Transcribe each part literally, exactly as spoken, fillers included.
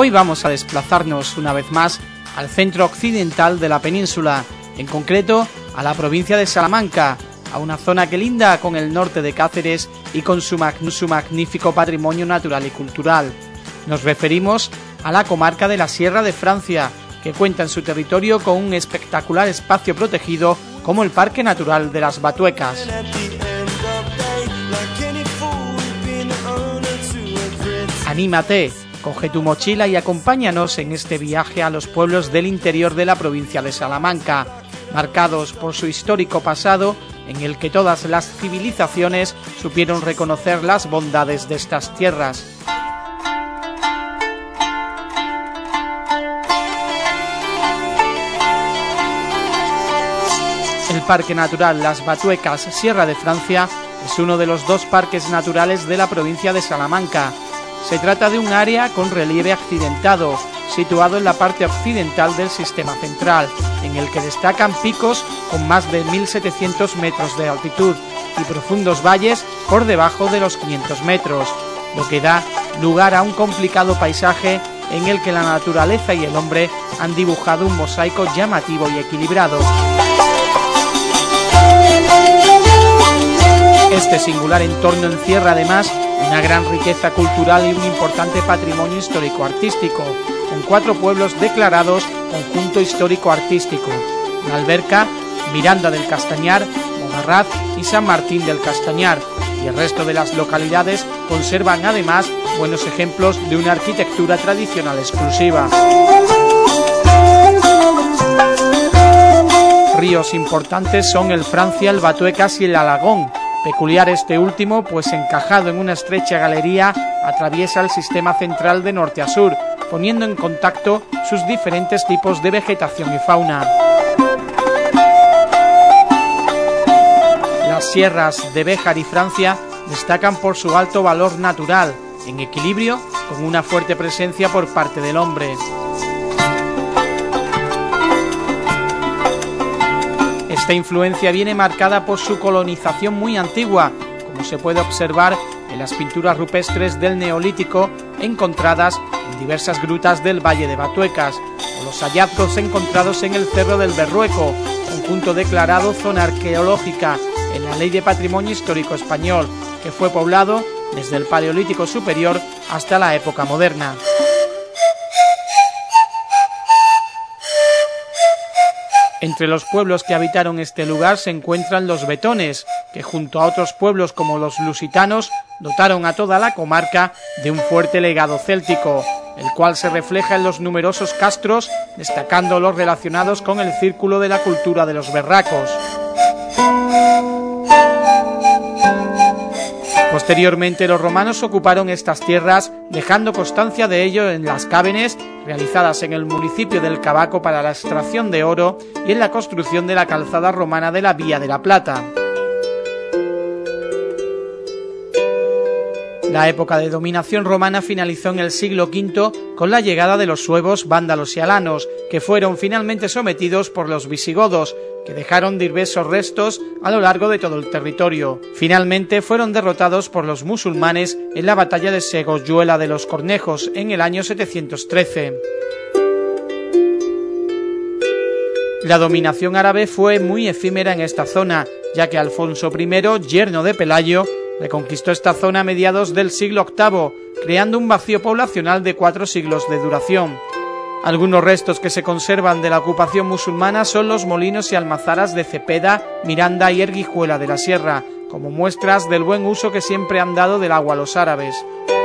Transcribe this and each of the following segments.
Hoy vamos a desplazarnos una vez más al centro occidental de la península, en concreto a la provincia de Salamanca, a una zona que linda con el norte de Cáceres y con su, mag su magnífico patrimonio natural y cultural. Nos referimos a la comarca de la Sierra de Francia, que cuenta en su territorio con un espectacular espacio protegido como el Parque Natural de las Batuecas. Anímate, coge tu mochila y acompáñanos en este viaje a los pueblos del interior de la provincia de Salamanca, marcados por su histórico pasado, en el que todas las civilizaciones supieron reconocer las bondades de estas tierras. El Parque Natural Las Batuecas Sierra de Francia es uno de los dos parques naturales de la provincia de Salamanca. Se trata de un área con relieve accidentado, situado en la parte occidental del sistema central, en el que destacan picos con más de mil setecientos metros de altitud y profundos valles por debajo de los quinientos metros, lo que da lugar a un complicado paisaje en el que la naturaleza y el hombre han dibujado un mosaico llamativo y equilibrado. Este singular entorno encierra además una gran riqueza cultural y un importante patrimonio histórico-artístico, con cuatro pueblos declarados Conjunto Histórico-Artístico: La Alberca, Miranda del Castañar, Mogarraz y San Martín del Castañar, y el resto de las localidades conservan además buenos ejemplos de una arquitectura tradicional exclusiva. Ríos importantes son el Francia, el Batuecas y el Alagón. Peculiar este último, pues encajado en una estrecha galería, atraviesa el sistema central de norte a sur, poniendo en contacto sus diferentes tipos de vegetación y fauna. Las sierras de Béjar y Francia destacan por su alto valor natural, en equilibrio con una fuerte presencia por parte del hombre. Esta influencia viene marcada por su colonización muy antigua, como se puede observar en las pinturas rupestres del Neolítico encontradas en diversas grutas del Valle de Batuecas, o los hallazgos encontrados en el Cerro del Berrueco, conjunto declarado zona arqueológica en la Ley de Patrimonio Histórico Español, que fue poblado desde el Paleolítico Superior hasta la época moderna. Entre los pueblos que habitaron este lugar se encuentran los betones, que junto a otros pueblos como los lusitanos dotaron a toda la comarca de un fuerte legado céltico, el cual se refleja en los numerosos castros, destacando los relacionados con el círculo de la cultura de los berracos. Posteriormente los romanos ocuparon estas tierras, dejando constancia de ello en las cávenes realizadas en el municipio del Cabaco para la extracción de oro y en la construcción de la calzada romana de la Vía de la Plata. La época de dominación romana finalizó en el siglo quinto con la llegada de los suevos, vándalos y alanos, que fueron finalmente sometidos por los visigodos, que dejaron diversos restos a lo largo de todo el territorio. Finalmente fueron derrotados por los musulmanes en la batalla de Segoyuela de los Cornejos en el año setecientos trece. La dominación árabe fue muy efímera en esta zona, ya que Alfonso primero, yerno de Pelayo, reconquistó esta zona a mediados del siglo octavo, creando un vacío poblacional de cuatro siglos de duración. Algunos restos que se conservan de la ocupación musulmana son los molinos y almazaras de Cepeda, Miranda y Erguijuela de la Sierra, como muestras del buen uso que siempre han dado del agua a los árabes.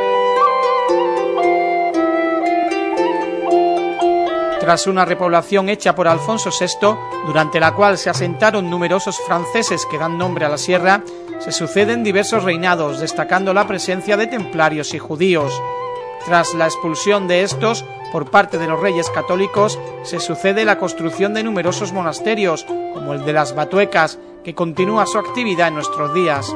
Tras una repoblación hecha por Alfonso sexto, durante la cual se asentaron numerosos franceses que dan nombre a la sierra, se suceden diversos reinados, destacando la presencia de templarios y judíos. Tras la expulsión de estos por parte de los reyes católicos, se sucede la construcción de numerosos monasterios, como el de las Batuecas, que continúa su actividad en nuestros días.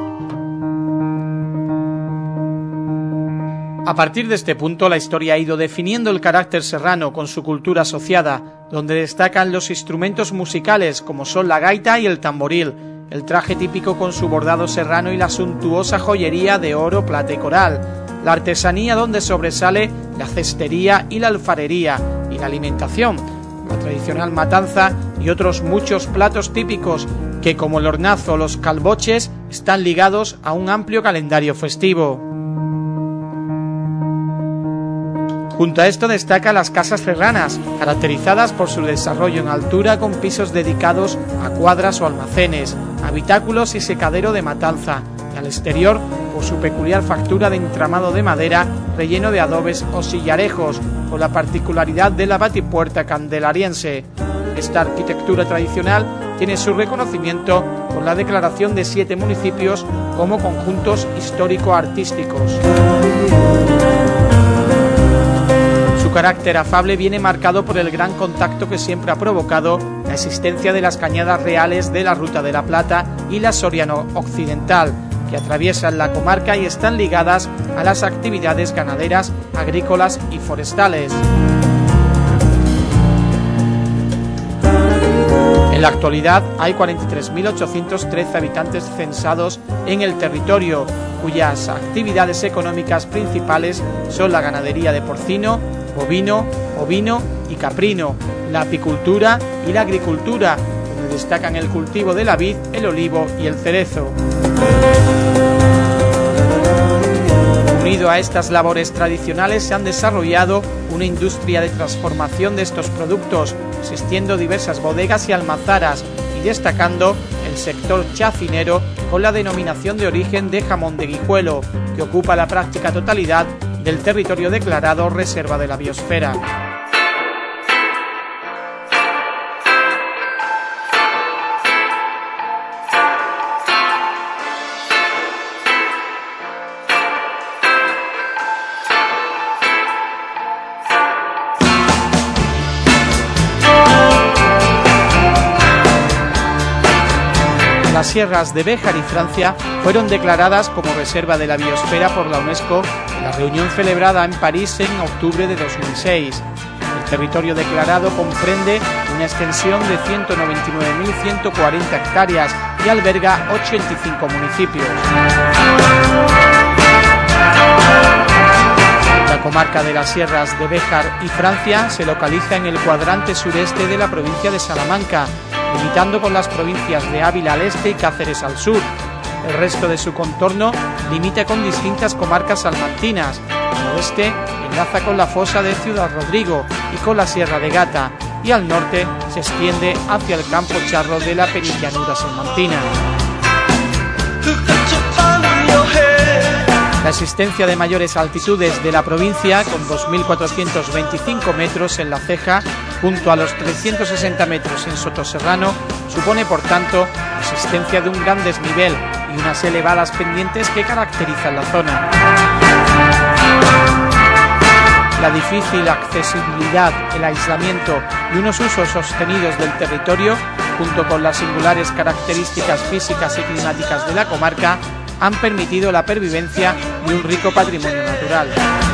A partir de este punto, la historia ha ido definiendo el carácter serrano con su cultura asociada, donde destacan los instrumentos musicales como son la gaita y el tamboril, el traje típico con su bordado serrano y la suntuosa joyería de oro, plata y coral, la artesanía donde sobresale la cestería y la alfarería, y la alimentación, la tradicional matanza y otros muchos platos típicos que, como el hornazo o los calboches, están ligados a un amplio calendario festivo. Junto a esto destacan las casas serranas, caracterizadas por su desarrollo en altura con pisos dedicados a cuadras o almacenes, habitáculos y secadero de matanza, y al exterior por su peculiar factura de entramado de madera relleno de adobes o sillarejos, con la particularidad de la batipuerta candelariense. Esta arquitectura tradicional tiene su reconocimiento con la declaración de siete municipios como conjuntos histórico-artísticos. Su carácter afable viene marcado por el gran contacto que siempre ha provocado la existencia de las cañadas reales de la Ruta de la Plata y la Soriano Occidental, que atraviesan la comarca y están ligadas a las actividades ganaderas, agrícolas y forestales. En la actualidad hay cuarenta y tres mil ochocientos trece habitantes censados en el territorio, cuyas actividades económicas principales son la ganadería de porcino, bovino, ovino y caprino, la apicultura y la agricultura, donde destacan el cultivo de la vid, el olivo y el cerezo. Unido a estas labores tradicionales se han desarrollado una industria de transformación de estos productos, existiendo diversas bodegas y almazaras y destacando el sector chacinero con la denominación de origen de jamón de Guijuelo, que ocupa la práctica totalidad del territorio declarado Reserva de la Biosfera. Las sierras de Béjar y Francia fueron declaradas como Reserva de la Biosfera por la UNESCO en la reunión celebrada en París en octubre de dos mil seis. El territorio declarado comprende una extensión de ciento noventa y nueve mil ciento cuarenta hectáreas y alberga ochenta y cinco municipios. La comarca de las sierras de Béjar y Francia se localiza en el cuadrante sureste de la provincia de Salamanca, limitando con las provincias de Ávila al este y Cáceres al sur. El resto de su contorno limita con distintas comarcas salmantinas. Al oeste enlaza con la fosa de Ciudad Rodrigo y con la Sierra de Gata, y al norte se extiende hacia el campo charro de la penillanura salmantina. La existencia de mayores altitudes de la provincia, con dos mil cuatrocientos veinticinco metros en La Ceja, junto a los trescientos sesenta metros en Sotoserrano, supone por tanto la existencia de un gran desnivel y unas elevadas pendientes que caracterizan la zona. La difícil accesibilidad, el aislamiento y unos usos sostenidos del territorio, junto con las singulares características físicas y climáticas de la comarca, han permitido la pervivencia de un rico patrimonio natural.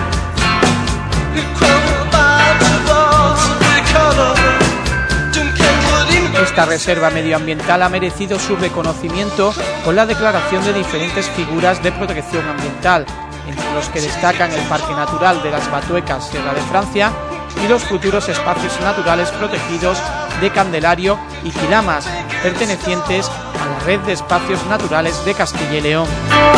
Esta reserva medioambiental ha merecido su reconocimiento con la declaración de diferentes figuras de protección ambiental, entre los que destacan el Parque Natural de las Batuecas, Sierra de Francia, y los futuros espacios naturales protegidos de Candelario y Quilamas, pertenecientes a la Red de Espacios Naturales de Castilla y León.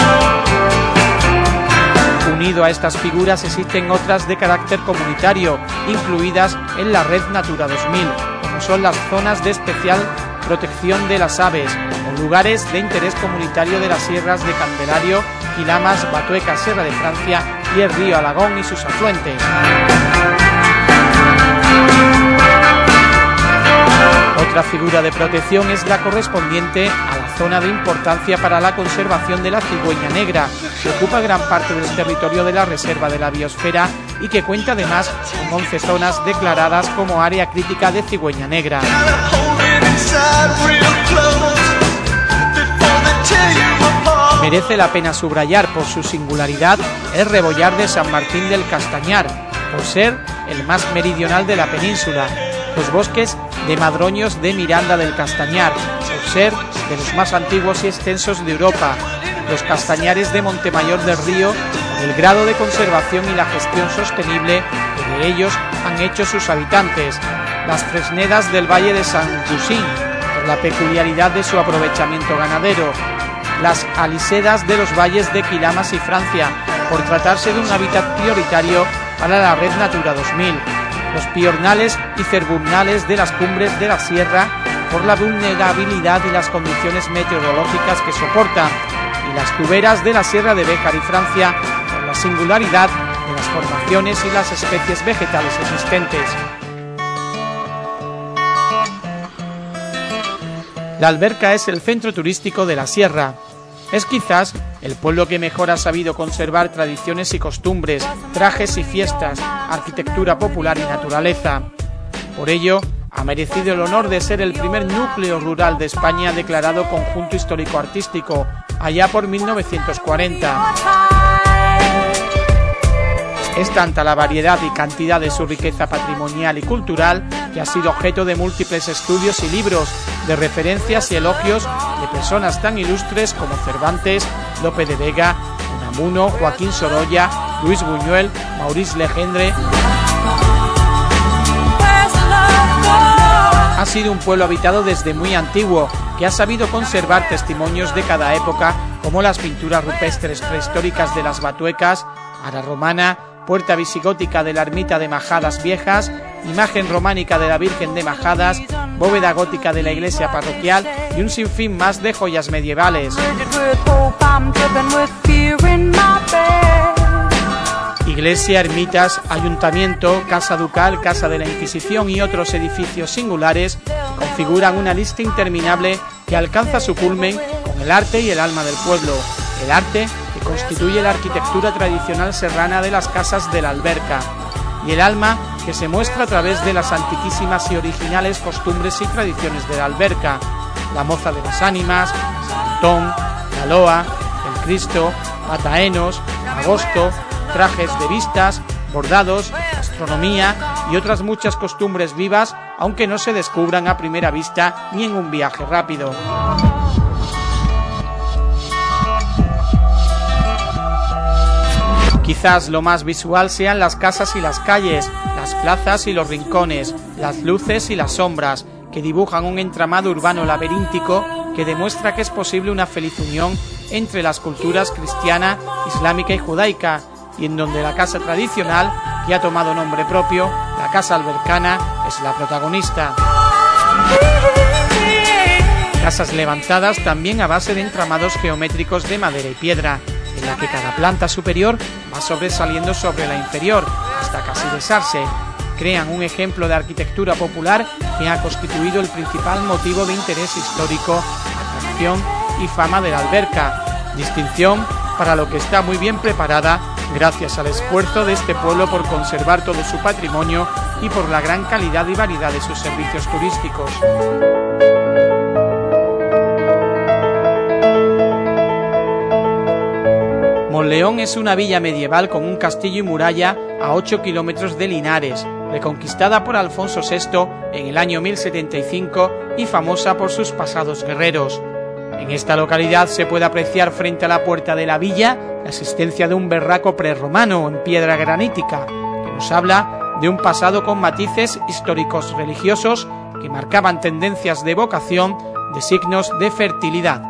Unido a estas figuras existen otras de carácter comunitario, incluidas en la Red Natura dos mil, como son las zonas de especial protección de las aves o lugares de interés comunitario de las sierras de Candelario, Quilamas, Batuecas, Sierra de Francia y el río Alagón y sus afluentes. Otra figura de protección es la correspondiente a la zona de importancia para la conservación de la cigüeña negra, que ocupa gran parte del territorio de la Reserva de la Biosfera y que cuenta además con once zonas declaradas como área crítica de cigüeña negra. Merece la pena subrayar por su singularidad el rebollar de San Martín del Castañar, por ser el más meridional de la península, los bosques de madroños de Miranda del Castañar, por ser de los más antiguos y extensos de Europa, los castañares de Montemayor del Río, por el grado de conservación y la gestión sostenible que de ellos han hecho sus habitantes. Las fresnedas del Valle de Saint-Gussin, por la peculiaridad de su aprovechamiento ganadero. Las alisedas de los valles de Quilamas y Francia, por tratarse de un hábitat prioritario para la Red Natura dos mil. Los piornales y cernurnales de las cumbres de la sierra, por la vulnerabilidad y las condiciones meteorológicas que soportan. Y las tuberas de la Sierra de Béjar y Francia, por la singularidad de las formaciones y las especies vegetales existentes. La Alberca es el centro turístico de la sierra. Es quizás el pueblo que mejor ha sabido conservar tradiciones y costumbres, trajes y fiestas, arquitectura popular y naturaleza. Por ello, ha merecido el honor de ser el primer núcleo rural de España declarado conjunto histórico-artístico, allá por mil novecientos cuarenta. Es tanta la variedad y cantidad de su riqueza patrimonial y cultural que ha sido objeto de múltiples estudios y libros, de referencias y elogios de personas tan ilustres como Cervantes, Lope de Vega, Unamuno, Joaquín Sorolla, Luis Buñuel, Maurice Legendre. Ha sido un pueblo habitado desde muy antiguo, que ha sabido conservar testimonios de cada época, como las pinturas rupestres prehistóricas de las Batuecas, ara romana, puerta visigótica de la ermita de Majadas Viejas, imagen románica de la Virgen de Majadas, bóveda gótica de la iglesia parroquial y un sinfín más de joyas medievales. Iglesia, ermitas, ayuntamiento, casa ducal, casa de la Inquisición y otros edificios singulares configuran una lista interminable que alcanza su culmen con el arte y el alma del pueblo. El arte que constituye la arquitectura tradicional serrana de las casas de la Alberca, y el alma que se muestra a través de las antiquísimas y originales costumbres y tradiciones de la Alberca: la moza de las ánimas, San Antón, la loa, el Cristo, pataenos, agosto, trajes de vistas, bordados, gastronomía y otras muchas costumbres vivas, aunque no se descubran a primera vista ni en un viaje rápido. Quizás lo más visual sean las casas y las calles, las plazas y los rincones, las luces y las sombras, que dibujan un entramado urbano laberíntico que demuestra que es posible una feliz unión entre las culturas cristiana, islámica y judaica, y en donde la casa tradicional, que ha tomado nombre propio, la casa albercana, es la protagonista. Casas levantadas también a base de entramados geométricos de madera y piedra, en la que cada planta superior va sobresaliendo sobre la inferior, hasta casi besarse. Crean un ejemplo de arquitectura popular que ha constituido el principal motivo de interés histórico, atracción y fama de la Alberca, distinción para lo que está muy bien preparada gracias al esfuerzo de este pueblo por conservar todo su patrimonio y por la gran calidad y variedad de sus servicios turísticos. Monleón es una villa medieval con un castillo y muralla a ocho kilómetros de Linares, reconquistada por Alfonso sexto en el año mil setenta y cinco y famosa por sus pasados guerreros. En esta localidad se puede apreciar frente a la puerta de la villa la existencia de un verraco prerromano en piedra granítica, que nos habla de un pasado con matices históricos religiosos que marcaban tendencias de evocación de signos de fertilidad.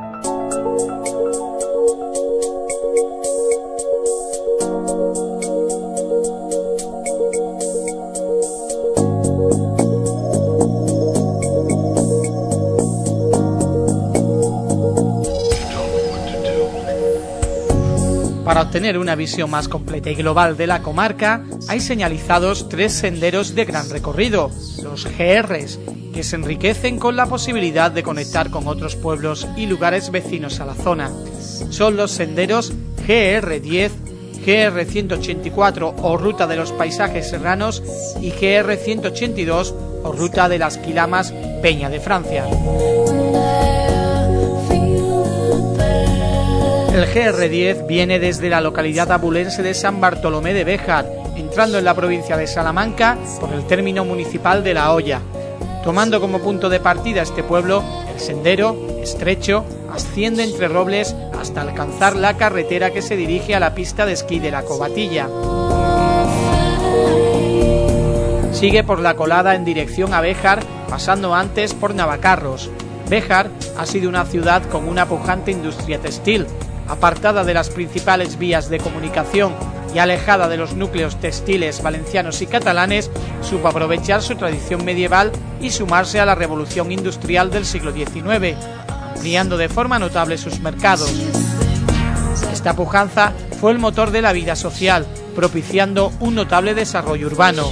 Para obtener una visión más completa y global de la comarca, hay señalizados tres senderos de gran recorrido, los G Rs, que se enriquecen con la posibilidad de conectar con otros pueblos y lugares vecinos a la zona. Son los senderos G R diez, G R ciento ochenta y cuatro o Ruta de los Paisajes Serranos y G R ciento ochenta y dos o Ruta de las Quilamas Peña de Francia. El G R diez viene desde la localidad abulense de San Bartolomé de Béjar, entrando en la provincia de Salamanca por el término municipal de La Hoya. Tomando como punto de partida este pueblo, el sendero, estrecho, asciende entre robles hasta alcanzar la carretera que se dirige a la pista de esquí de la Covatilla. Sigue por la colada en dirección a Béjar, pasando antes por Navacarros. Béjar ha sido una ciudad con una pujante industria textil, apartada de las principales vías de comunicación y alejada de los núcleos textiles valencianos y catalanes, supo aprovechar su tradición medieval y sumarse a la revolución industrial del siglo diecinueve, ampliando de forma notable sus mercados. Esta pujanza fue el motor de la vida social, propiciando un notable desarrollo urbano.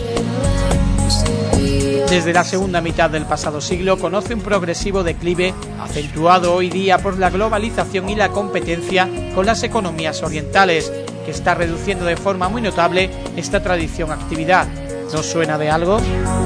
Desde la segunda mitad del pasado siglo conoce un progresivo declive, acentuado hoy día por la globalización y la competencia con las economías orientales, que está reduciendo de forma muy notable esta tradición actividad. ¿Nos suena de algo?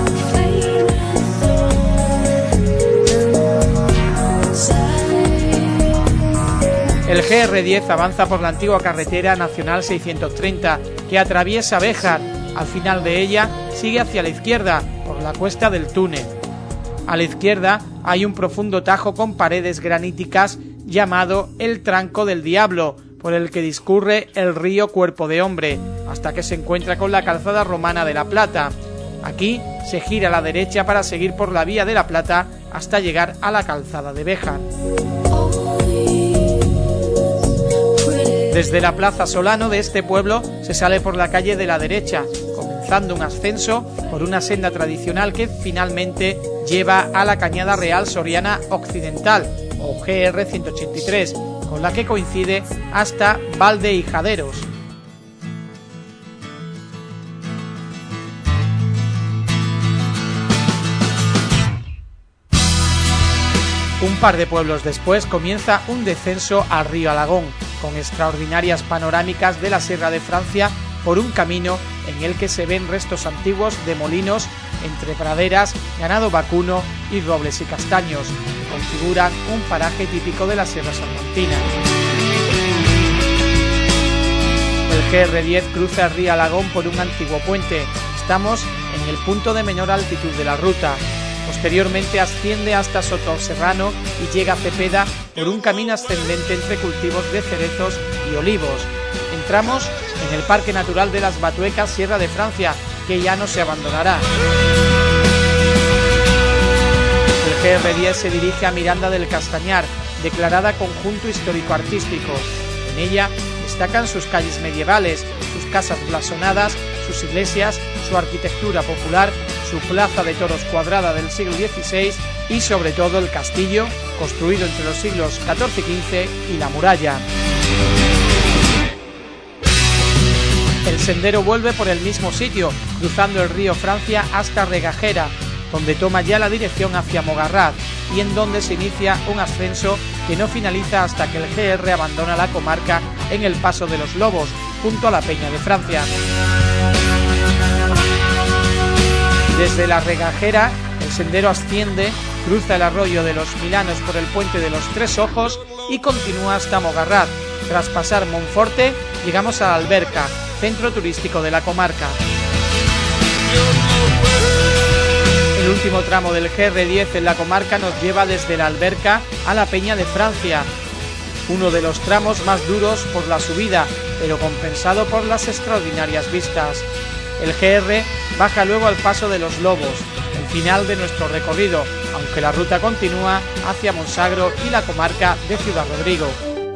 El G R diez avanza por la antigua carretera nacional seiscientos treinta, que atraviesa Béjar. Al final de ella sigue hacia la izquierda, por la cuesta del Túnez. A la izquierda hay un profundo tajo con paredes graníticas llamado el Tranco del Diablo, por el que discurre el río Cuerpo de Hombre, hasta que se encuentra con la calzada romana de La Plata. Aquí se gira a la derecha para seguir por la vía de La Plata hasta llegar a la calzada de Béjar. Desde la plaza Solano de este pueblo se sale por la calle de la derecha, comenzando un ascenso por una senda tradicional que finalmente lleva a la Cañada Real Soriana Occidental, o G R ciento ochenta y tres, con la que coincide hasta Valdehijaderos. Un par de pueblos después comienza un descenso al río Alagón, con extraordinarias panorámicas de la Sierra de Francia por un camino en el que se ven restos antiguos de molinos entre praderas, ganado vacuno y robles y castaños, que configuran un paraje típico de la Sierra Salmantina. El G R diez cruza el río Alagón por un antiguo puente. Estamos en el punto de menor altitud de la ruta. Posteriormente asciende hasta Sotoserrano y llega a Cepeda por un camino ascendente entre cultivos de cerezos y olivos. Entramos en el Parque Natural de las Batuecas, Sierra de Francia, que ya no se abandonará. El G R diez se dirige a Miranda del Castañar, declarada Conjunto Histórico-Artístico. En ella destacan sus calles medievales, sus casas blasonadas, sus iglesias, su arquitectura popular, su plaza de toros cuadrada del siglo dieciséis y sobre todo el castillo, construido entre los siglos catorce y quince, y la muralla. El sendero vuelve por el mismo sitio, cruzando el río Francia hasta Regajera, donde toma ya la dirección hacia Mogarraz y en donde se inicia un ascenso que no finaliza hasta que el G R abandona la comarca en el Paso de los Lobos, junto a la Peña de Francia. Desde la Regajera, el sendero asciende, cruza el arroyo de los Milanos por el puente de los Tres Ojos y continúa hasta Mogarraz. Tras pasar Monforte, llegamos a la Alberca, centro turístico de la comarca. El último tramo del G R diez en la comarca nos lleva desde la Alberca a la Peña de Francia, uno de los tramos más duros por la subida, pero compensado por las extraordinarias vistas. El G R baja luego al Paso de los Lobos, el final de nuestro recorrido, aunque la ruta continúa hacia Monsagro y la comarca de Ciudad Rodrigo.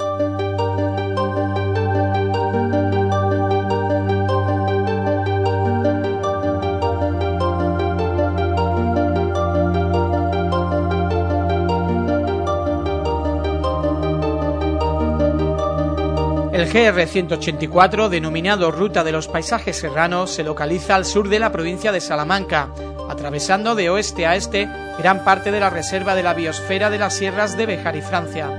El G R ciento ochenta y cuatro, denominado Ruta de los Paisajes Serranos, se localiza al sur de la provincia de Salamanca, atravesando de oeste a este gran parte de la reserva de la biosfera de las sierras de Béjar y Francia.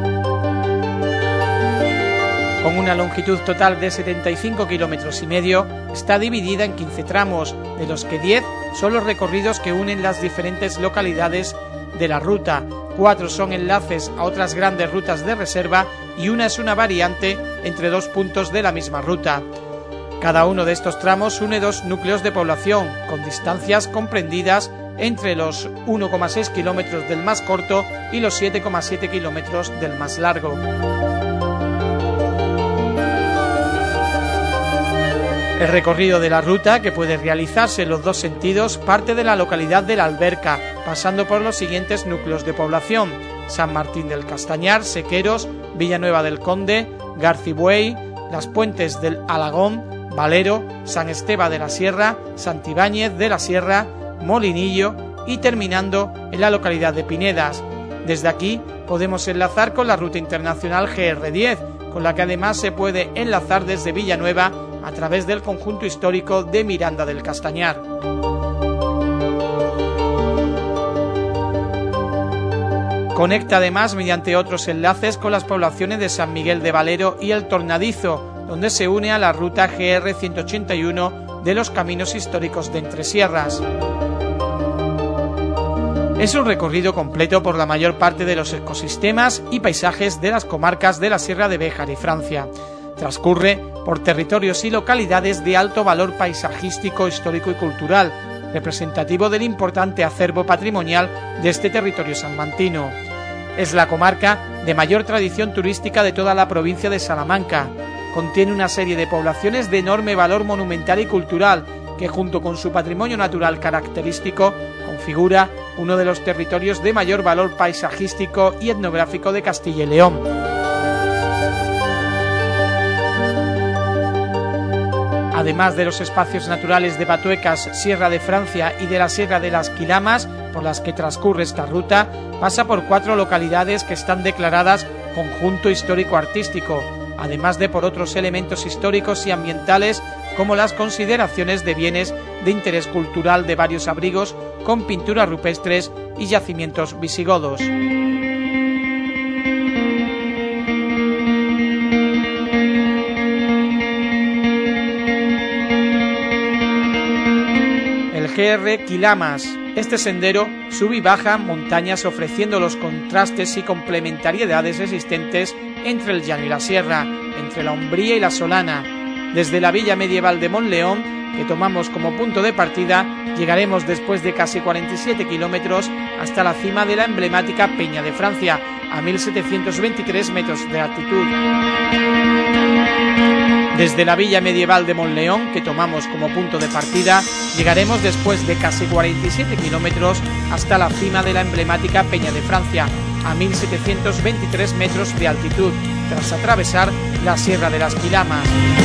Con una longitud total de setenta y cinco kilómetros y medio, está dividida en quince tramos, de los que diez son los recorridos que unen las diferentes localidades de la ruta, cuatro son enlaces a otras grandes rutas de reserva y una es una variante entre dos puntos de la misma ruta. Cada uno de estos tramos une dos núcleos de población, con distancias comprendidas entre los uno coma seis kilómetros del más corto y los siete coma siete kilómetros del más largo. El recorrido de la ruta, que puede realizarse en los dos sentidos, parte de la localidad de La Alberca, pasando por los siguientes núcleos de población: San Martín del Castañar, Sequeros, Villanueva del Conde, Garcibuey, Las Puentes del Alagón, Valero, San Esteba de la Sierra, Santibáñez de la Sierra, Molinillo y terminando en la localidad de Pinedas. Desde aquí podemos enlazar con la ruta internacional G R diez, con la que además se puede enlazar desde Villanueva a través del conjunto histórico de Miranda del Castañar. Conecta además mediante otros enlaces con las poblaciones de San Miguel de Valero y El Tornadizo, donde se une a la ruta G R ciento ochenta y uno de los caminos históricos de Entresierras. Es un recorrido completo por la mayor parte de los ecosistemas y paisajes de las comarcas de la Sierra de Béjar y Francia. Transcurre por territorios y localidades de alto valor paisajístico, histórico y cultural, representativo del importante acervo patrimonial de este territorio salmantino. Es la comarca de mayor tradición turística de toda la provincia de Salamanca. Contiene una serie de poblaciones de enorme valor monumental y cultural, que junto con su patrimonio natural característico configura uno de los territorios de mayor valor paisajístico y etnográfico de Castilla y León. Además de los espacios naturales de Batuecas, Sierra de Francia y de la Sierra de las Quilamas, por las que transcurre esta ruta, pasa por cuatro localidades que están declaradas Conjunto Histórico Artístico, además de por otros elementos históricos y ambientales como las consideraciones de bienes de interés cultural de varios abrigos con pinturas rupestres y yacimientos visigodos. G R Quilamas. Este sendero sube y baja montañas ofreciendo los contrastes y complementariedades existentes entre el llano y la sierra, entre la Umbría y la Solana. Desde la villa medieval de Monleón, que tomamos como punto de partida, llegaremos después de casi cuarenta y siete kilómetros hasta la cima de la emblemática Peña de Francia, a mil setecientos veintitrés metros de altitud. Desde la villa medieval de Monleón, que tomamos como punto de partida, llegaremos después de casi cuarenta y siete kilómetros hasta la cima de la emblemática Peña de Francia, a mil setecientos veintitrés metros de altitud, tras atravesar la Sierra de las Quilamas.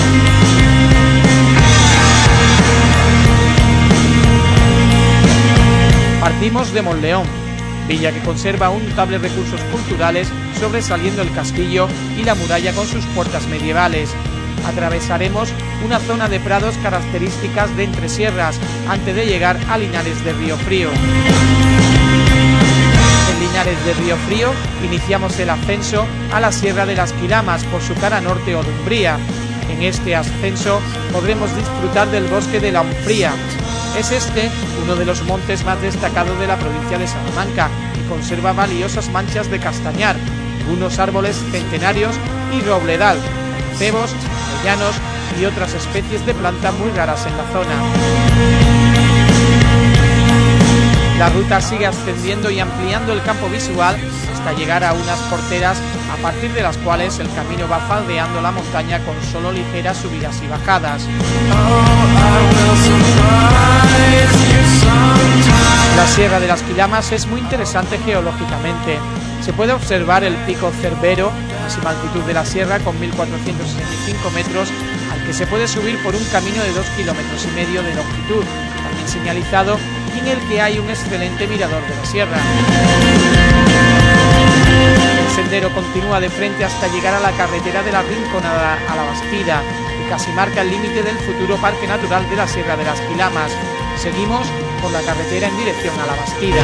Partimos de Monleón, villa que conserva aún notables recursos culturales, sobresaliendo el castillo y la muralla con sus puertas medievales. Atravesaremos una zona de prados características de Entresierras antes de llegar a Linares de Río Frío. En Linares de Río Frío iniciamos el ascenso a la Sierra de las Quilamas por su cara norte o de Umbría. En este ascenso podremos disfrutar del bosque de la Umbría. Es este uno de los montes más destacados de la provincia de Salamanca y conserva valiosas manchas de castañar, algunos árboles centenarios y robledal, cebos, avellanos y otras especies de planta muy raras en la zona. La ruta sigue ascendiendo y ampliando el campo visual hasta llegar a unas porteras a partir de las cuales el camino va faldeando la montaña con solo ligeras subidas y bajadas. La Sierra de las Quilamas es muy interesante geológicamente. Se puede observar el pico Cerbero, máxima altitud de la sierra con mil cuatrocientos sesenta y cinco metros, al que se puede subir por un camino de dos kilómetros y medio de longitud, también señalizado, y en el que hay un excelente mirador de la sierra. El sendero continúa de frente hasta llegar a la carretera de la Rinconada a la Bastida, que casi marca el límite del futuro Parque Natural de la Sierra de las Quilamas. Seguimos por la carretera en dirección a la Bastida.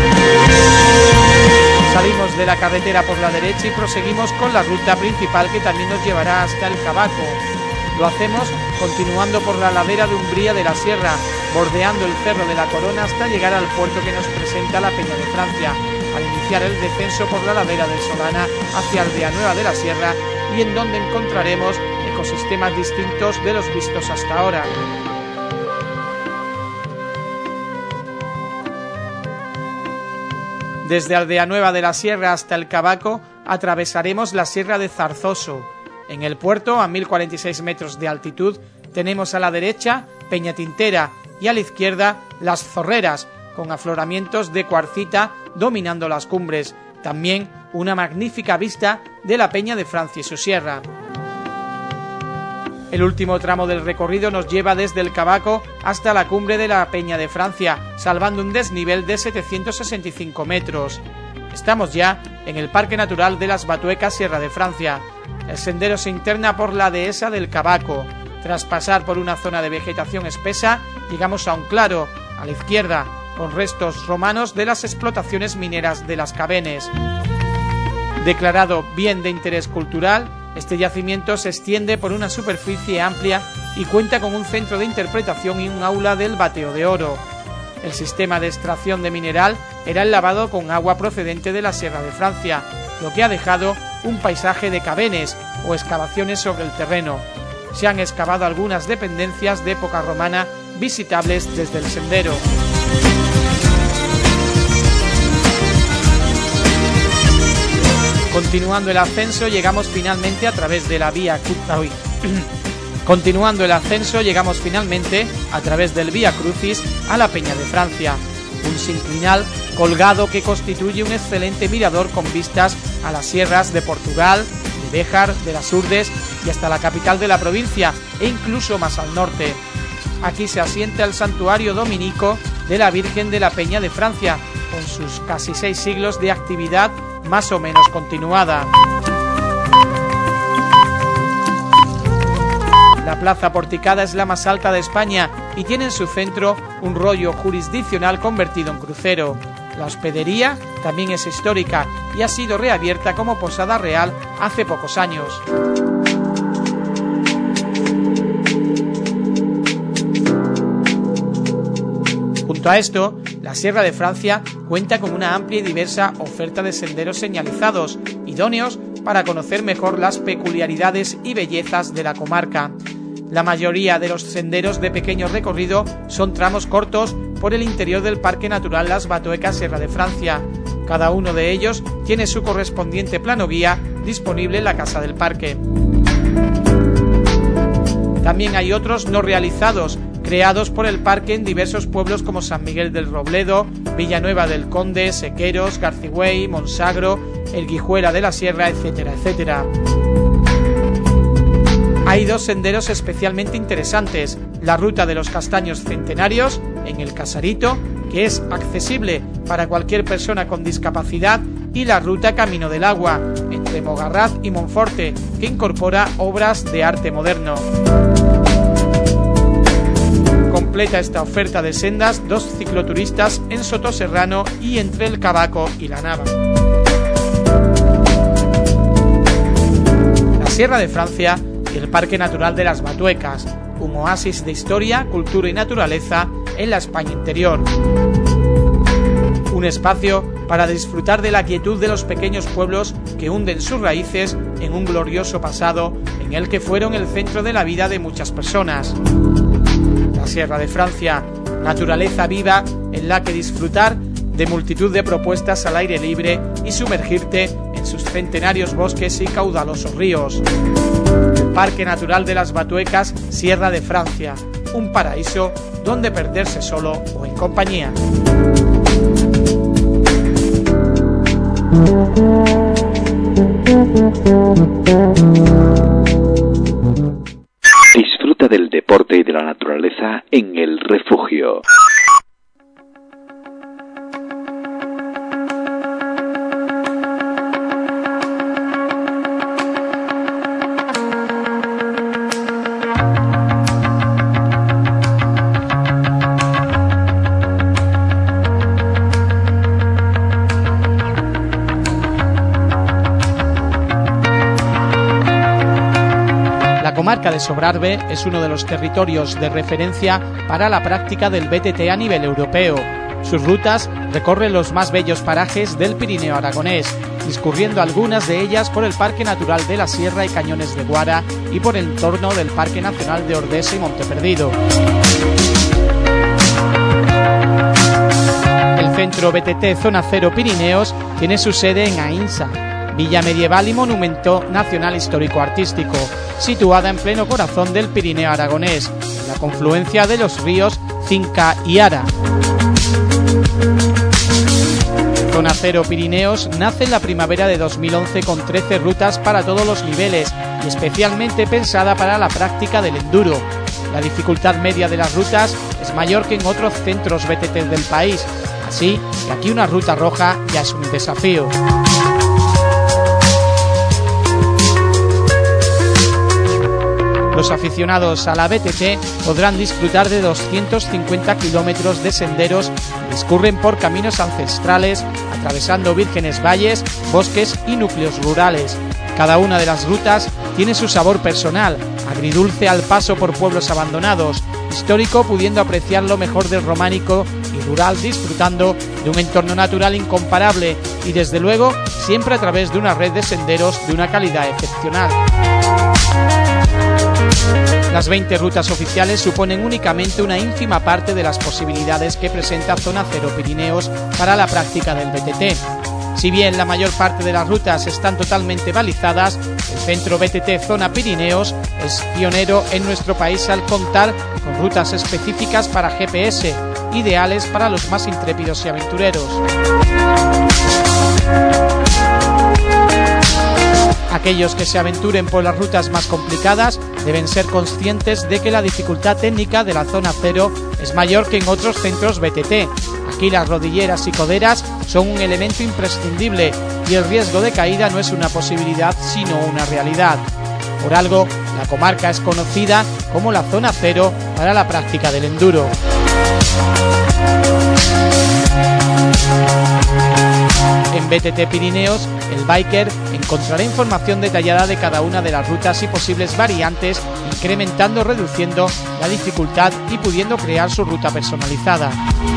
Salimos de la carretera por la derecha y proseguimos con la ruta principal que también nos llevará hasta el Cabaco. Lo hacemos continuando por la ladera de Umbría de la Sierra, bordeando el Cerro de la Corona hasta llegar al puerto que nos presenta la Peña de Francia, al iniciar el descenso por la ladera del Solana hacia Aldeanueva de la Sierra y en donde encontraremos ecosistemas distintos de los vistos hasta ahora. Desde Aldeanueva de la Sierra hasta el Cabaco atravesaremos la Sierra de Zarzoso. En el puerto, a mil cuarenta y seis metros de altitud, tenemos a la derecha Peñatintera y a la izquierda Las Zorreras, con afloramientos de cuarcita dominando las cumbres. También una magnífica vista de la Peña de Francia y su sierra. El último tramo del recorrido nos lleva desde el Cabaco hasta la cumbre de la Peña de Francia, salvando un desnivel de setecientos sesenta y cinco metros. Estamos ya en el Parque Natural de las Batuecas Sierra de Francia. El sendero se interna por la dehesa del Cabaco. Tras pasar por una zona de vegetación espesa, llegamos a un claro, a la izquierda, con restos romanos de las explotaciones mineras de las Cabenes. Declarado bien de interés cultural, este yacimiento se extiende por una superficie amplia y cuenta con un centro de interpretación y un aula del bateo de oro. El sistema de extracción de mineral era el lavado con agua procedente de la Sierra de Francia, lo que ha dejado un paisaje de cabenes o excavaciones sobre el terreno. Se han excavado algunas dependencias de época romana visitables desde el sendero. Continuando el ascenso llegamos finalmente a través de la vía Uy. Continuando el ascenso llegamos finalmente a través del Vía Crucis a la Peña de Francia, un sinclinal colgado que constituye un excelente mirador con vistas a las sierras de Portugal, de Béjar, de las Urdes y hasta la capital de la provincia e incluso más al norte. Aquí se asienta el santuario dominico de la Virgen de la Peña de Francia, con sus casi seis siglos de actividad más o menos continuada. La plaza porticada es la más alta de España y tiene en su centro un rollo jurisdiccional convertido en crucero. La hospedería también es histórica y ha sido reabierta como posada real hace pocos años. Junto a esto, la Sierra de Francia cuenta con una amplia y diversa oferta de senderos señalizados, idóneos para conocer mejor las peculiaridades y bellezas de la comarca. La mayoría de los senderos de pequeño recorrido son tramos cortos por el interior del Parque Natural Las Batuecas Sierra de Francia. Cada uno de ellos tiene su correspondiente plano guía disponible en la casa del parque. También hay otros no realizados, creados por el parque en diversos pueblos como San Miguel del Robledo, Villanueva del Conde, Sequeros, Garcigüey, Monsagro, El Guijuela de la Sierra, etcétera, etcétera. Hay dos senderos especialmente interesantes: la ruta de los castaños centenarios en el Casarito, que es accesible para cualquier persona con discapacidad, y la ruta Camino del Agua entre Mogarraz y Monforte, que incorpora obras de arte moderno. Completa esta oferta de sendas dos cicloturistas en Sotoserrano y entre el Cabaco y la Nava. La Sierra de Francia y el Parque Natural de las Batuecas, un oasis de historia, cultura y naturaleza en la España interior. Un espacio para disfrutar de la quietud de los pequeños pueblos que hunden sus raíces en un glorioso pasado en el que fueron el centro de la vida de muchas personas. La Sierra de Francia, naturaleza viva en la que disfrutar de multitud de propuestas al aire libre y sumergirte en sus centenarios bosques y caudalosos ríos. El Parque Natural de las Batuecas Sierra de Francia, un paraíso donde perderse solo o en compañía. Disfruta del deporte y de la naturaleza en El Refugio. La comarca de Sobrarbe es uno de los territorios de referencia para la práctica del B T T a nivel europeo. Sus rutas recorren los más bellos parajes del Pirineo aragonés, discurriendo algunas de ellas por el Parque Natural de la Sierra y Cañones de Guara y por el entorno del Parque Nacional de Ordesa y Monteperdido. El Centro B T T Zona Cero Pirineos tiene su sede en Aínsa, villa medieval y monumento nacional histórico-artístico, situada en pleno corazón del Pirineo aragonés, en la confluencia de los ríos Cinca y Ara. Zona Cero Pirineos nace en la primavera de dos mil once con trece rutas para todos los niveles y especialmente pensada para la práctica del enduro. La dificultad media de las rutas es mayor que en otros centros B T T del país, así que aquí una ruta roja ya es un desafío. Los aficionados a la B T T podrán disfrutar de doscientos cincuenta kilómetros de senderos que discurren por caminos ancestrales, atravesando vírgenes valles, bosques y núcleos rurales. Cada una de las rutas tiene su sabor personal, agridulce al paso por pueblos abandonados, histórico pudiendo apreciar lo mejor del románico y rural disfrutando de un entorno natural incomparable y desde luego siempre a través de una red de senderos de una calidad excepcional. Las veinte rutas oficiales suponen únicamente una ínfima parte de las posibilidades que presenta Zona Cero Pirineos para la práctica del B T T. Si bien la mayor parte de las rutas están totalmente balizadas, el Centro B T T Zona Pirineos es pionero en nuestro país al contar con rutas específicas para G P S, ideales para los más intrépidos y aventureros. Aquellos que se aventuren por las rutas más complicadas deben ser conscientes de que la dificultad técnica de la Zona Cero es mayor que en otros centros B T T. Aquí las rodilleras y coderas son un elemento imprescindible y el riesgo de caída no es una posibilidad sino una realidad. Por algo, la comarca es conocida como la Zona Cero para la práctica del enduro. En B T T Pirineos, el biker encontrará información detallada de cada una de las rutas y posibles variantes, incrementando o reduciendo la dificultad y pudiendo crear su ruta personalizada.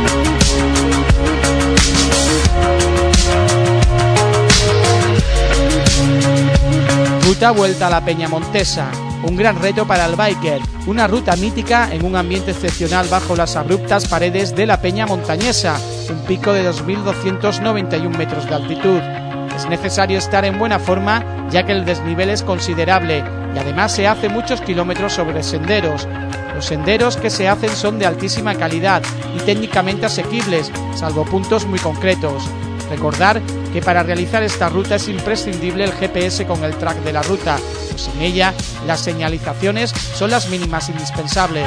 Ruta Vuelta a la Peña Montesa, un gran reto para el biker, una ruta mítica en un ambiente excepcional bajo las abruptas paredes de la Peña Montañesa, un pico de dos mil doscientos noventa y un metros de altitud. Es necesario estar en buena forma ya que el desnivel es considerable y además se hace muchos kilómetros sobre senderos. Los senderos que se hacen son de altísima calidad y técnicamente asequibles, salvo puntos muy concretos. Recordar que para realizar esta ruta es imprescindible el G P S con el track de la ruta, pues sin ella las señalizaciones son las mínimas indispensables.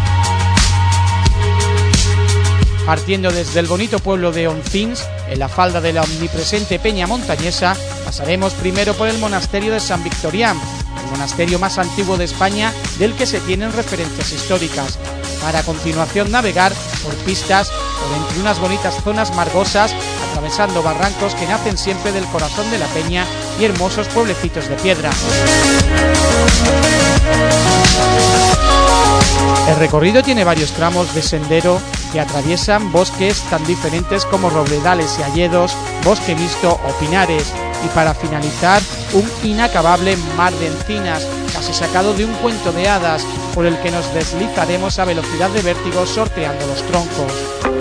Partiendo desde el bonito pueblo de Oncins, en la falda de la omnipresente Peña Montañesa, pasaremos primero por el monasterio de San Victorián, el monasterio más antiguo de España del que se tienen referencias históricas, para a continuación navegar por pistas por entre unas bonitas zonas margosas, atravesando barrancos que nacen siempre del corazón de la peña y hermosos pueblecitos de piedra. El recorrido tiene varios tramos de sendero que atraviesan bosques tan diferentes como robledales y hayedos, bosque mixto o pinares, y para finalizar un inacabable mar de encinas, casi sacado de un cuento de hadas, por el que nos deslizaremos a velocidad de vértigo sorteando los troncos.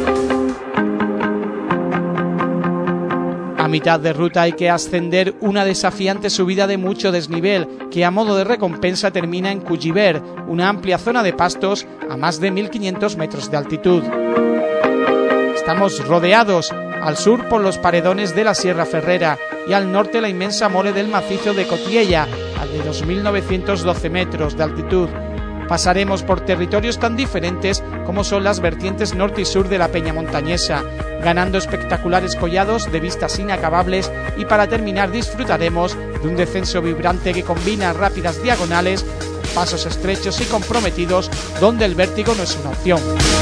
A mitad de ruta hay que ascender una desafiante subida de mucho desnivel que a modo de recompensa termina en Culliver, una amplia zona de pastos a más de mil quinientos metros de altitud. Estamos rodeados al sur por los paredones de la Sierra Ferrera y al norte la inmensa mole del macizo de Cotiella, a de dos mil novecientos doce metros de altitud. Pasaremos por territorios tan diferentes como son las vertientes norte y sur de la Peña Montañesa, ganando espectaculares collados de vistas inacabables, y para terminar disfrutaremos de un descenso vibrante que combina rápidas diagonales, pasos estrechos y comprometidos donde el vértigo no es una opción.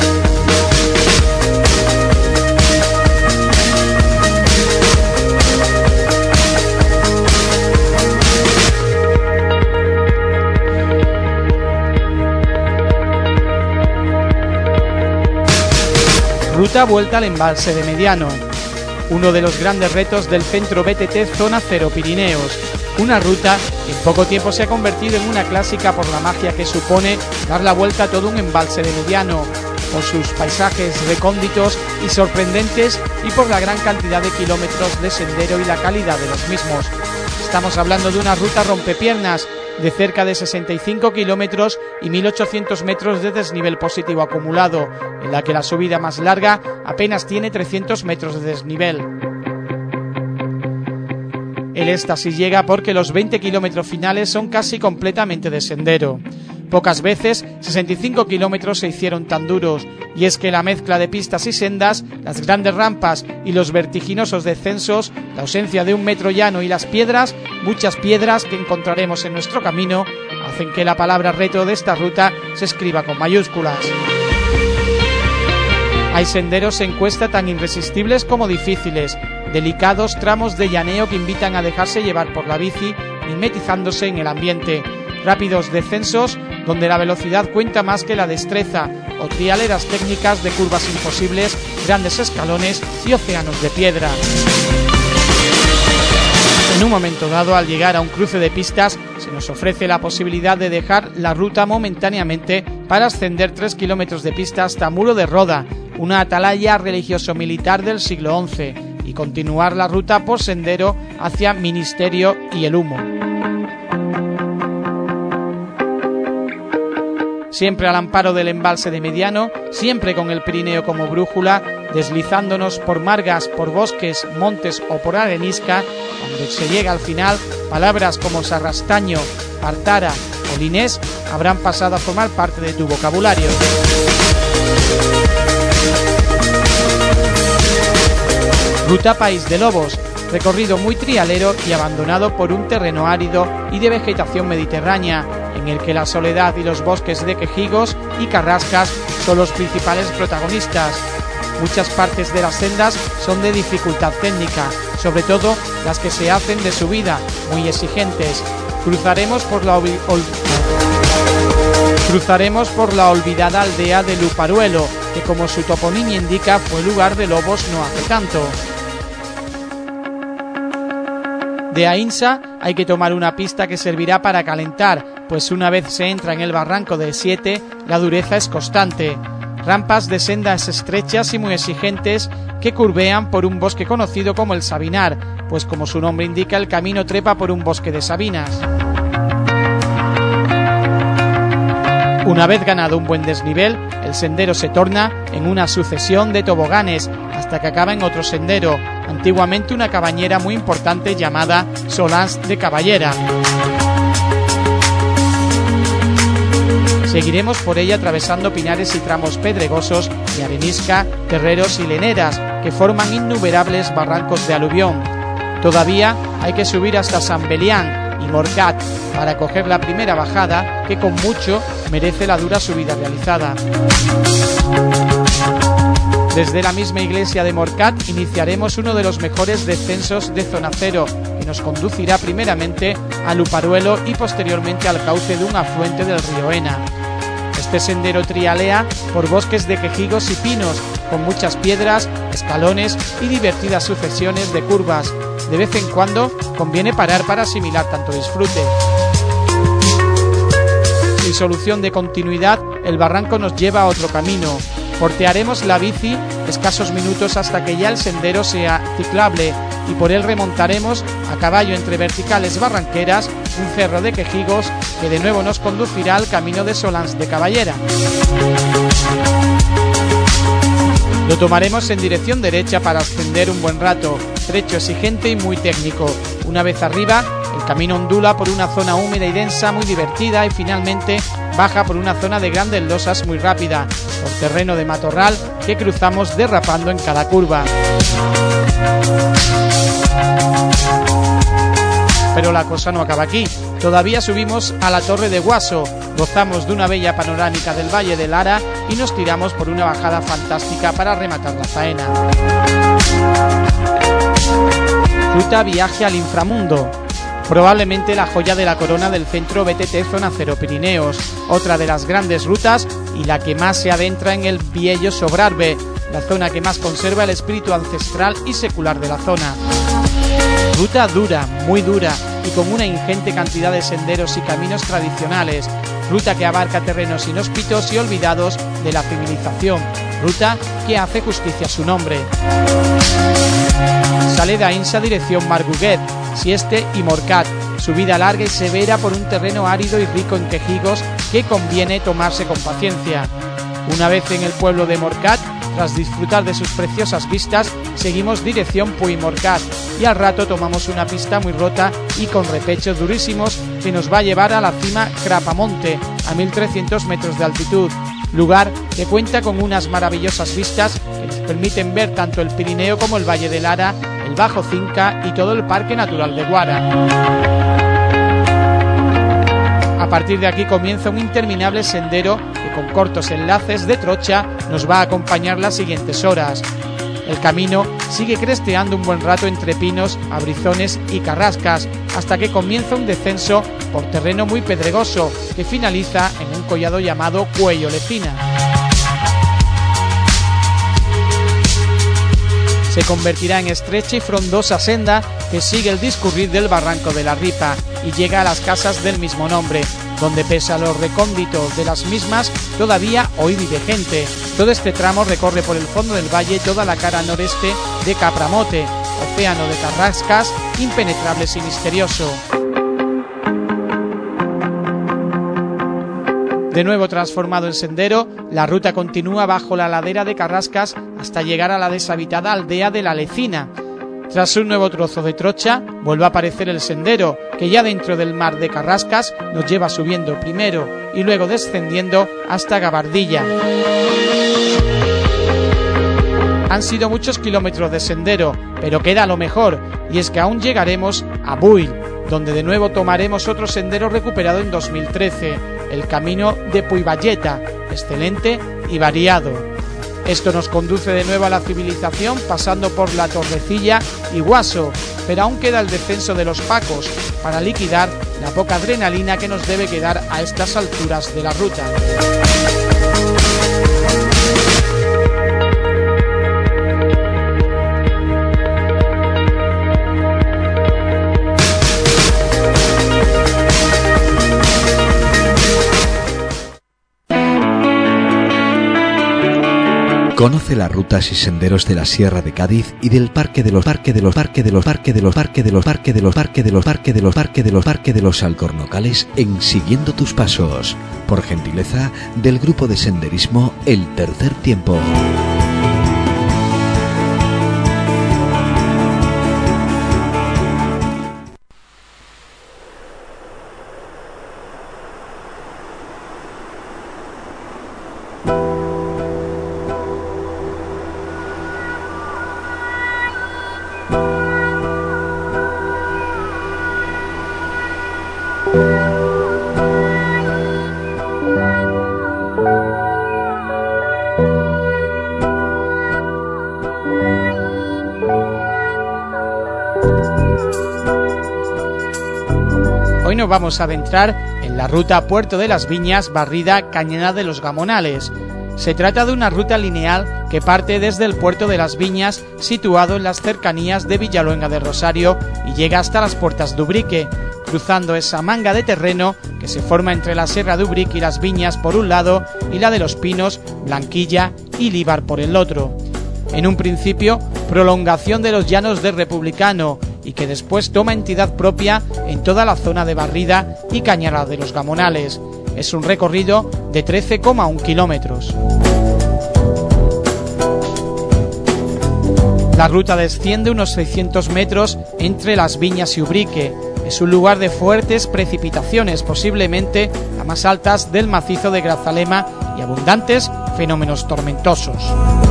Ruta Vuelta al Embalse de Mediano, uno de los grandes retos del Centro B T T Zona Cero Pirineos, una ruta que en poco tiempo se ha convertido en una clásica por la magia que supone dar la vuelta a todo un embalse de Mediano. por sus paisajes recónditos y sorprendentes y por la gran cantidad de kilómetros de sendero y la calidad de los mismos. Estamos hablando de una ruta rompepiernas de cerca de sesenta y cinco kilómetros y mil ochocientos metros de desnivel positivo acumulado, en la que la subida más larga apenas tiene trescientos metros de desnivel. El éxtasis llega porque los veinte kilómetros finales son casi completamente de sendero. Pocas veces sesenta y cinco kilómetros se hicieron tan duros, y es que la mezcla de pistas y sendas, las grandes rampas y los vertiginosos descensos, la ausencia de un metro llano y las piedras, muchas piedras que encontraremos en nuestro camino, hacen que la palabra reto de esta ruta se escriba con mayúsculas. Hay senderos en cuesta tan irresistibles como difíciles, delicados tramos de llaneo que invitan a dejarse llevar por la bici, mimetizándose en el ambiente, rápidos descensos donde la velocidad cuenta más que la destreza, o trialeras técnicas de curvas imposibles, grandes escalones y océanos de piedra. En un momento dado, al llegar a un cruce de pistas, se nos ofrece la posibilidad de dejar la ruta momentáneamente para ascender tres kilómetros de pista hasta Muro de Roda, una atalaya religioso-militar del siglo once, y continuar la ruta por sendero hacia Ministerio y el Humo. Siempre al amparo del embalse de Mediano, siempre con el Pirineo como brújula, deslizándonos por margas, por bosques, montes o por arenisca, cuando se llega al final, palabras como Sarrastaño, Partara o Linés habrán pasado a formar parte de tu vocabulario. Ruta País de Lobos, recorrido muy trialero y abandonado por un terreno árido y de vegetación mediterránea, en el que la soledad y los bosques de quejigos y carrascas son los principales protagonistas. Muchas partes de las sendas son de dificultad técnica, sobre todo las que se hacen de subida, muy exigentes. Cruzaremos por la, ol... Cruzaremos por la olvidada aldea de Luparuelo, que como su toponimia indica fue lugar de lobos no hace tanto. De Ainsa hay que tomar una pista que servirá para calentar, pues una vez se entra en el barranco de Siete, la dureza es constante. Rampas de sendas estrechas y muy exigentes que curvean por un bosque conocido como el Sabinar, pues como su nombre indica, el camino trepa por un bosque de sabinas. Una vez ganado un buen desnivel, el sendero se torna en una sucesión de toboganes hasta que acaba en otro sendero, antiguamente una cabañera muy importante llamada Solans de Caballera. Seguiremos por ella atravesando pinares y tramos pedregosos de arenisca, terreros y leneras que forman innumerables barrancos de aluvión. Todavía hay que subir hasta San Belián y Morcat para coger la primera bajada que con mucho merece la dura subida realizada. Desde la misma iglesia de Morcat iniciaremos uno de los mejores descensos de zona cero, que nos conducirá primeramente a Luparuelo y posteriormente al cauce de un afluente del río Ena. Este sendero trialea por bosques de quejigos y pinos, con muchas piedras, escalones y divertidas sucesiones de curvas. De vez en cuando conviene parar para asimilar tanto disfrute. Sin solución de continuidad, el barranco nos lleva a otro camino. Portearemos la bici escasos minutos hasta que ya el sendero sea ciclable y por él remontaremos a caballo entre verticales barranqueras un cerro de quejigos que de nuevo nos conducirá al camino de Solans de Caballera. Lo tomaremos en dirección derecha para ascender un buen rato, trecho exigente y muy técnico. Una vez arriba, el camino ondula por una zona húmeda y densa muy divertida y finalmente baja por una zona de grandes losas muy rápida, por terreno de matorral que cruzamos derrapando en cada curva. Pero la cosa no acaba aquí. Todavía subimos a la Torre de Guaso, gozamos de una bella panorámica del Valle de Lara y nos tiramos por una bajada fantástica para rematar la faena. Ruta Viaje al Inframundo. Probablemente la joya de la corona del centro B T T Zona Cero Pirineos, otra de las grandes rutas y la que más se adentra en el Biello Sobrarbe, la zona que más conserva el espíritu ancestral y secular de la zona. Ruta dura, muy dura y con una ingente cantidad de senderos y caminos tradicionales, ruta que abarca terrenos inhóspitos y olvidados de la civilización, ruta que hace justicia a su nombre. Sale de Aïnsa dirección Marguguet, Sieste y Morcat, subida larga y severa por un terreno árido y rico en quejigos que conviene tomarse con paciencia. Una vez en el pueblo de Morcat, tras disfrutar de sus preciosas vistas, seguimos dirección Puigmorcat y al rato tomamos una pista muy rota y con repechos durísimos que nos va a llevar a la cima Crapamonte, a mil trescientos metros de altitud, lugar que cuenta con unas maravillosas vistas que nos permiten ver tanto el Pirineo como el Valle de Lara, el Bajo Cinca y todo el Parque Natural de Guara. A partir de aquí comienza un interminable sendero que con cortos enlaces de trocha nos va a acompañar las siguientes horas. El camino sigue cresteando un buen rato entre pinos, abrizones y carrascas, hasta que comienza un descenso por terreno muy pedregoso que finaliza en un collado llamado Cuello Lecina. Se convertirá en estrecha y frondosa senda que sigue el discurrir del barranco de la Ripa y llega a las casas del mismo nombre, donde pese a los recónditos de las mismas, todavía hoy vive gente. Todo este tramo recorre por el fondo del valle toda la cara noreste de Capramote, océano de carrascas, impenetrables y misterioso. De nuevo transformado en sendero, la ruta continúa bajo la ladera de Carrascas hasta llegar a la deshabitada aldea de La Lecina. Tras un nuevo trozo de trocha, vuelve a aparecer el sendero, que ya dentro del mar de Carrascas nos lleva subiendo primero y luego descendiendo hasta Gabardilla. Han sido muchos kilómetros de sendero, pero queda lo mejor, y es que aún llegaremos a Buil, donde de nuevo tomaremos otro sendero recuperado en dos mil trece, el camino de Puivalleta, excelente y variado. Esto nos conduce de nuevo a la civilización pasando por La Torrecilla y Guaso, pero aún queda el descenso de los Pacos para liquidar la poca adrenalina que nos debe quedar a estas alturas de la ruta. Conoce las rutas y senderos de la Sierra de Cádiz y del Parque de los Parque de los Parque de los Parque de los Parque de los Parque de los Parque de los Parque de los Parque de los Parque de los Alcornocales en Siguiendo tus Pasos, por gentileza del grupo de senderismo El Tercer Tiempo. Hoy nos vamos a adentrar en la ruta Puerto de las Viñas, Barrida, Cañada de los Gamonales. Se trata de una ruta lineal que parte desde el Puerto de las Viñas, situado en las cercanías de Villaluenga de Rosario, y llega hasta las Puertas de Ubrique, cruzando esa manga de terreno que se forma entre la Serra de Ubrique y las Viñas por un lado y la de los Pinos, Blanquilla y Líbar por el otro. En un principio, prolongación de los llanos del Republicano, y que después toma entidad propia en toda la zona de Barrida y Cañada de los Gamonales. Es un recorrido de trece coma uno kilómetros. La ruta desciende unos seiscientos metros entre las Viñas y Ubrique. Es un lugar de fuertes precipitaciones, posiblemente las más altas del macizo de Grazalema, y abundantes fenómenos tormentosos.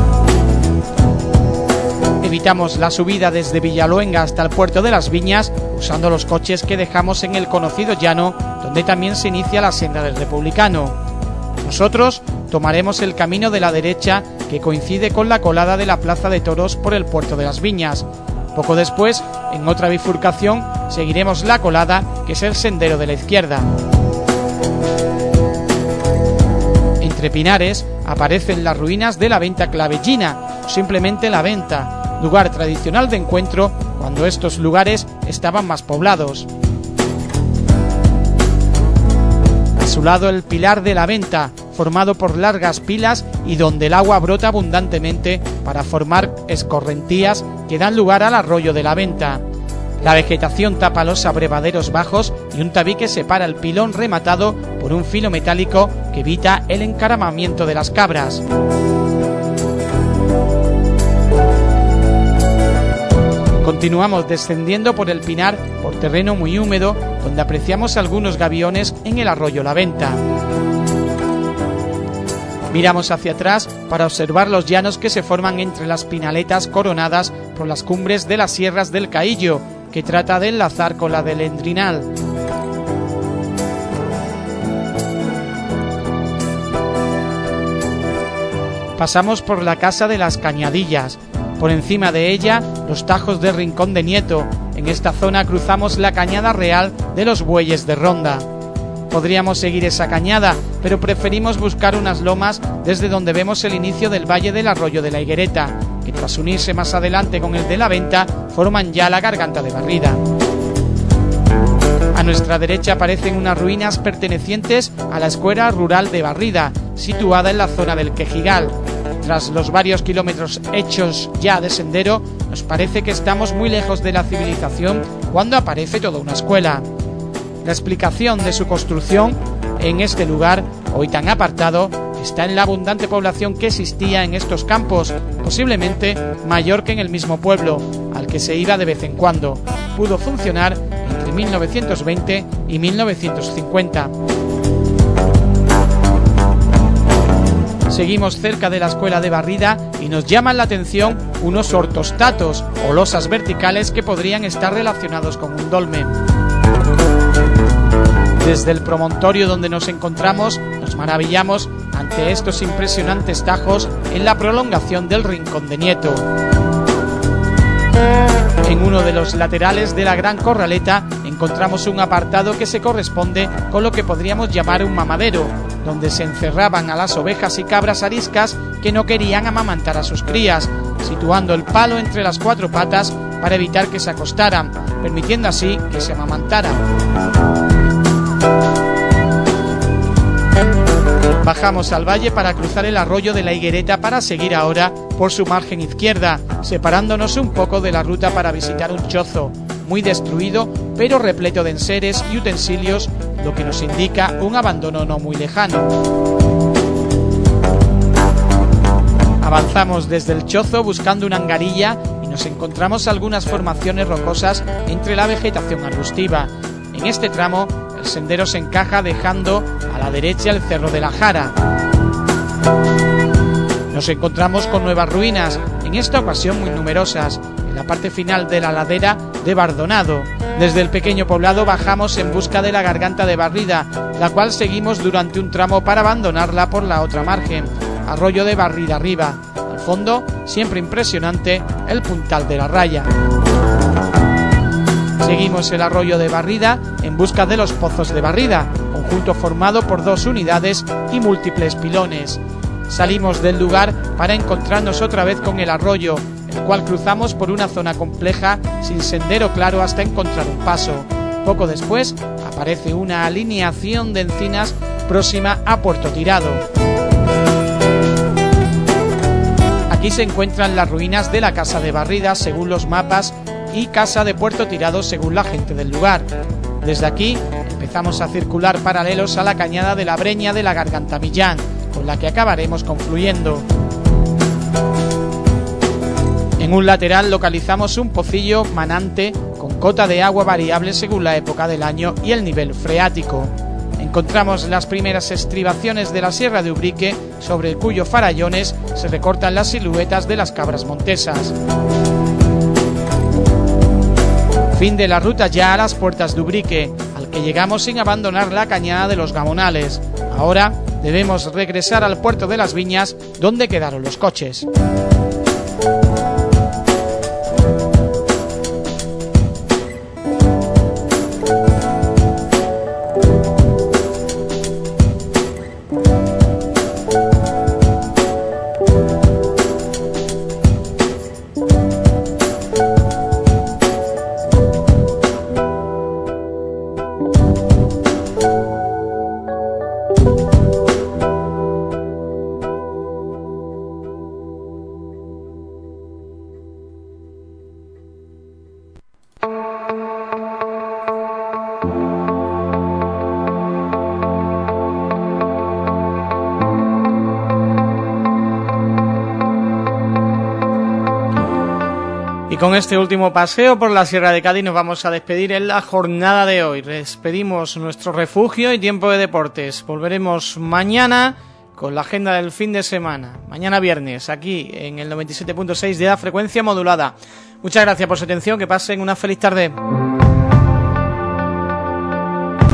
Evitamos la subida desde Villaluenga hasta el Puerto de las Viñas, usando los coches que dejamos en el conocido llano, donde también se inicia la senda del Republicano. Nosotros tomaremos el camino de la derecha, que coincide con la colada de la Plaza de Toros por el Puerto de las Viñas. Poco después, en otra bifurcación, seguiremos la colada, que es el sendero de la izquierda. Entre pinares aparecen las ruinas de la Venta Clavellina, o simplemente la Venta, lugar tradicional de encuentro cuando estos lugares estaban más poblados. La su lado el Pilar de la Venta, formado por largas pilas y donde el agua brota abundantemente para formar escorrentías que dan lugar al arroyo de la Venta. La vegetación tapa los abrevaderos bajos y un tabique separa el pilón rematado por un filo metálico que evita el encaramamiento de las cabras. Continuamos descendiendo por el Pinar por terreno muy húmedo, donde apreciamos algunos gaviones en el arroyo La Venta. Miramos hacia atrás para observar los llanos que se forman entre las pinaletas coronadas por las cumbres de las sierras del Caillo, que trata de enlazar con la del Endrinal. Pasamos por la casa de las Cañadillas. Por encima de ella, los tajos de Rincón de Nieto. En esta zona cruzamos la cañada real de los Bueyes de Ronda. Podríamos seguir esa cañada, pero preferimos buscar unas lomas desde donde vemos el inicio del valle del arroyo de la Higuereta, que tras unirse más adelante con el de la Venta, forman ya la garganta de Barrida. A nuestra derecha aparecen unas ruinas pertenecientes a la escuela rural de Barrida, situada en la zona del Quejigal. Tras los varios kilómetros hechos ya de sendero, nos parece que estamos muy lejos de la civilización cuando aparece toda una escuela. La explicación de su construcción en este lugar, hoy tan apartado, está en la abundante población que existía en estos campos, posiblemente mayor que en el mismo pueblo, al que se iba de vez en cuando. Pudo funcionar entre mil novecientos veinte y mil novecientos cincuenta. Seguimos cerca de la escuela de Barrida y nos llaman la atención unos ortostatos o losas verticales que podrían estar relacionados con un dolmen. Desde el promontorio donde nos encontramos, nos maravillamos ante estos impresionantes tajos en la prolongación del Rincón de Nieto. En uno de los laterales de la Gran Corraleta encontramos un apartado que se corresponde con lo que podríamos llamar un mamadero, donde se encerraban a las ovejas y cabras ariscas que no querían amamantar a sus crías, situando el palo entre las cuatro patas para evitar que se acostaran, permitiendo así que se amamantaran. Bajamos al valle para cruzar el arroyo de la Higuereta para seguir ahora por su margen izquierda, separándonos un poco de la ruta para visitar un chozo, muy destruido pero repleto de enseres y utensilios, lo que nos indica un abandono no muy lejano. Avanzamos desde el chozo buscando una angarilla y nos encontramos algunas formaciones rocosas entre la vegetación arbustiva. En este tramo el sendero se encaja dejando a la derecha el Cerro de la Jara. Nos encontramos con nuevas ruinas, en esta ocasión muy numerosas, en la parte final de la ladera de Bardonado. Desde el pequeño poblado bajamos en busca de la garganta de Barrida, la cual seguimos durante un tramo para abandonarla por la otra margen, arroyo de Barrida arriba. Al fondo, siempre impresionante, el Puntal de la Raya. Seguimos el arroyo de Barrida en busca de los Pozos de Barrida, conjunto formado por dos unidades y múltiples pilones. Salimos del lugar para encontrarnos otra vez con el arroyo, el cual cruzamos por una zona compleja sin sendero claro hasta encontrar un paso. Poco después aparece una alineación de encinas próxima a Puerto Tirado. Aquí se encuentran las ruinas de la Casa de Barrida según los mapas y Casa de Puerto Tirado según la gente del lugar. Desde aquí empezamos a circular paralelos a la cañada de la Breña de la Garganta Millán, con la que acabaremos confluyendo. En un lateral localizamos un pocillo manante con cota de agua variable según la época del año y el nivel freático. Encontramos las primeras estribaciones de la Sierra de Ubrique, sobre cuyos farallones se recortan las siluetas de las cabras montesas. Fin de la ruta ya a las puertas de Ubrique, al que llegamos sin abandonar la cañada de los Gamonales. Ahora debemos regresar al puerto de las Viñas, donde quedaron los coches. Y con este último paseo por la Sierra de Cádiz nos vamos a despedir en la jornada de hoy. Despedimos nuestro refugio y tiempo de deportes. Volveremos mañana con la agenda del fin de semana. Mañana viernes, aquí en el noventa y siete punto seis de la frecuencia modulada. Muchas gracias por su atención. Que pasen una feliz tarde.